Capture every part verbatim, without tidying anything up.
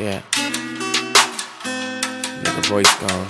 Yeah. Nigga voice gone.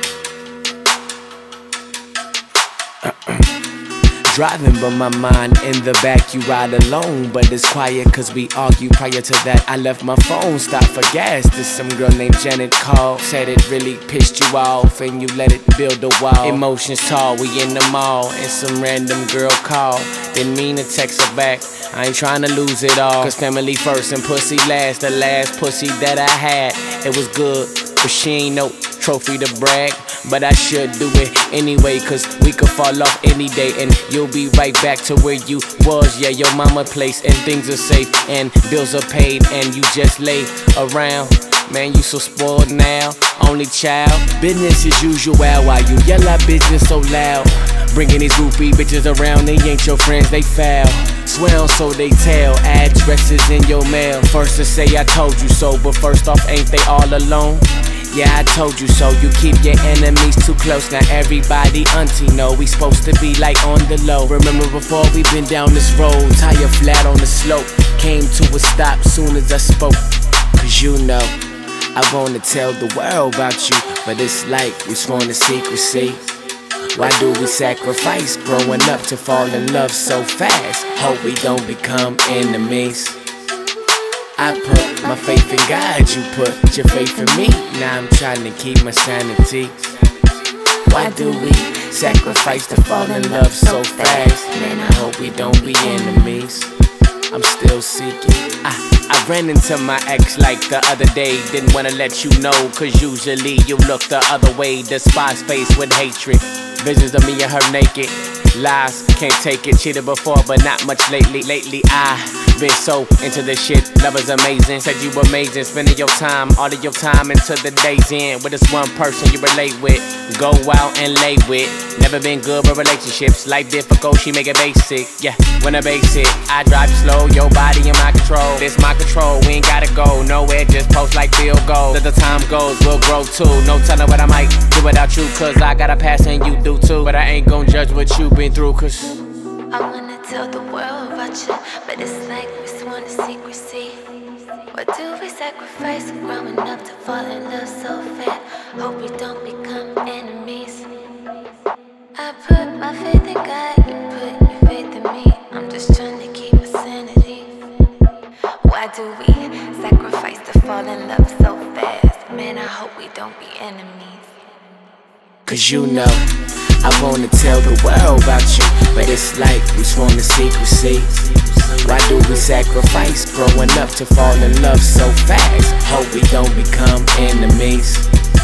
Driving but my mind in the back, you ride alone, but it's quiet cause we argue. Prior to that I left my phone, stopped for gas. This some girl named Janet called, said it really pissed you off and you let it build a wall. Emotions tall, we in the mall and some random girl called. Didn't mean to text her back, I ain't trying to lose it all, cause family first and pussy last. The last pussy that I had, it was good, but she ain't no trophy to brag. But I should do it anyway, cause we could fall off any day and you'll be right back to where you was. Yeah, your mama place and things are safe and bills are paid and you just lay around. Man, you so spoiled now, only child. Business as usual while you yell at business so loud. Bringing these goofy bitches around, they ain't your friends, they foul. Swear on so they tell, addresses in your mail. First to say I told you so, but first off, ain't they all alone? Yeah, I told you so, you keep your enemies too close. Now everybody auntie know we supposed to be like on the low. Remember before we been down this road, tire flat on the slope. Came to a stop soon as I spoke. Cause you know, I wanna tell the world about you, but it's like we sworn to secrecy. Why do we sacrifice growing up to fall in love so fast? Hope we don't become enemies. I put my faith in God, you put your faith in me. Now I'm trying to keep my sanity. Why do we sacrifice to fall in love so fast? Man, I hope we don't be enemies. I'm still seeking. I, I ran into my ex like the other day. Didn't wanna let you know, cause usually you look the other way. Despise face with hatred. Visions of me and her naked. Lies, can't take it. Cheated before, but not much lately. Lately, I been so into this shit. Love is amazing. Said you amazing. Spending your time, all of your time into the day's end with this one person you relate with. Go out and lay with. Never been good with relationships. Life difficult, she make it basic. Yeah, when I base it, I drive slow. Your body in my control. This my control. We ain't gotta go nowhere. Just post like field goals. As the time goes, we'll grow too. No telling what I might do without you, cause I got a past and you do too. But I ain't gon' judge what you been through, cause I wanna tell the world about you, but it's like we sworn to secrecy. What do we sacrifice growing up to fall in love so fast? Hope we don't become enemies. I put my faith in God, you put your faith in me. I'm just trying to keep my sanity. Why do we sacrifice to fall in love so fast? Man, I hope we don't be enemies. cause you know, I wanna tell the world about you, but it's like we sworn to secrecy. Why do we sacrifice growing up to fall in love so fast? Hope we don't become enemies.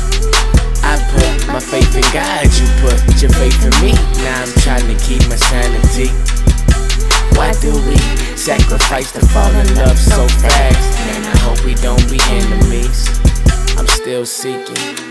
I put my faith in God, you put your faith in me. Now I'm trying to keep my sanity. Why do we sacrifice to fall in love so fast? Man, I hope we don't be enemies. I'm still seeking.